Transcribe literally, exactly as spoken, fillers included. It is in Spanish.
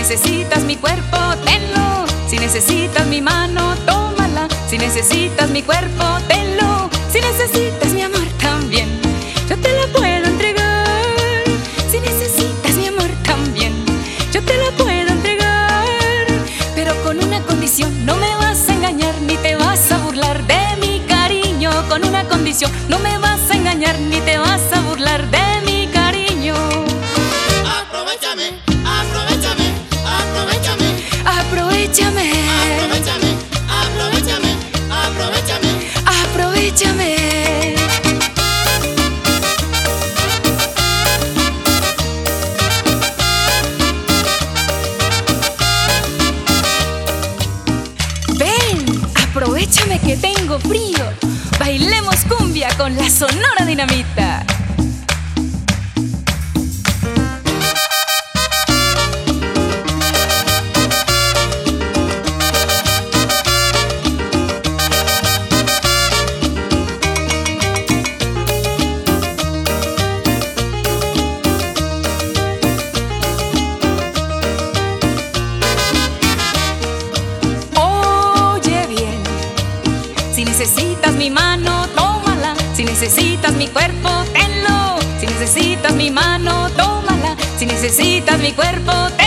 necesitas mi cuerpo, tenlo. Si necesitas mi mano, tómala. Si necesitas mi cuerpo, tenlo. Si necesitas mi amor también, yo te la puedo entregar. Si necesitas mi amor también, yo te la puedo entregar. Pero con una condición, no me vas a engañar ni te vas a burlar de mi cariño. Con una condición, no me vas a engañar ni te vas a burlar de mi cariño. Aprovechame, aprovechame, aprovechame. Aprovechame, Aprovechame, aprovechame, aprovechame. aprovechame. Ven, aprovechame que tengo frío. Bailemos cumbia con la Sonora Dinamita. Si necesitas mi mano, tómala. Si necesitas mi cuerpo, tenlo. Si necesitas mi mano, tómala. Si necesitas mi cuerpo,